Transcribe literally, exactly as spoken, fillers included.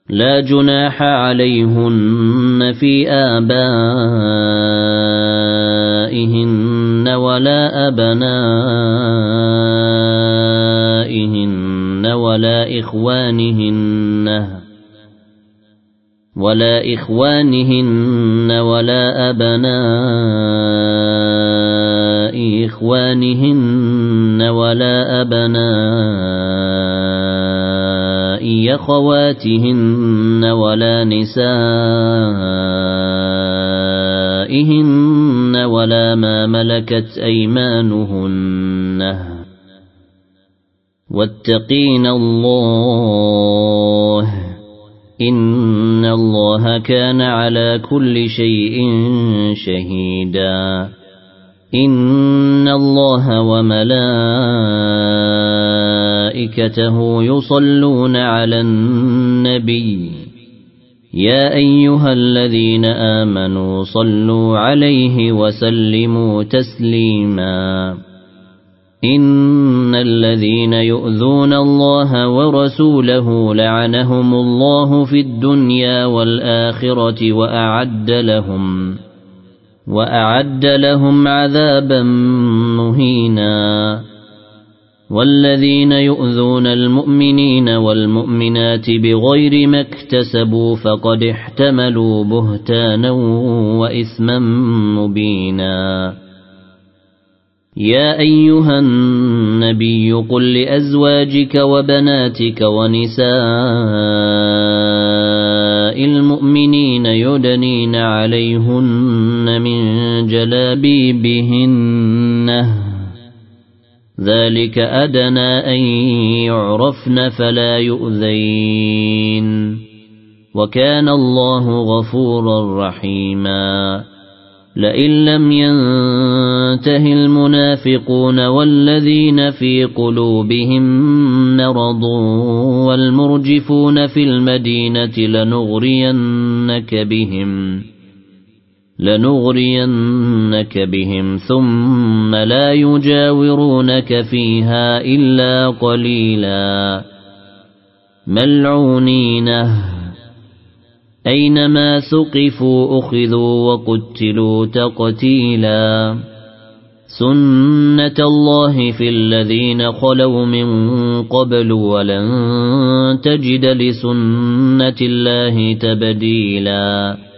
لا جناح عليهن في آبائهن ولا أبنائهن ولا إخوانهن ولا إخوانهن ولا أبناء إخوانهن ولا أبناء أخواتهن ولا نسائهن ولا ما ملكت أيمانهن واتقين الله إن الله كان على كل شيء شهيدا إن الله وملائكته يصلون على النبي يا أيها الذين آمنوا صلوا عليه وسلموا تسليما إن الذين يؤذون الله ورسوله لعنهم الله في الدنيا والآخرة وأعد لهم وأعد لهم عذابا مهينا والذين يؤذون المؤمنين والمؤمنات بغير ما اكتسبوا فقد احتملوا بهتانا وإثما مبينا يا أيها النبي قل لأزواجك وبناتك ونساء المؤمنين يدنين عليهن من جلابيبهن ذلك أدنى أن يعرفن فلا يؤذين وكان الله غفورا رحيما لئن لم ينته المنافقون والذين في قلوبهم مرض والمرجفون في المدينة لنغرينك بهم لنغرينك بهم ثم لا يجاورونك فيها إلا قليلا ملعونين أينما ثقفوا أخذوا وقتلوا تقتيلا سنة الله في الذين خلوا من قبل ولن تجد لسنة الله تبديلا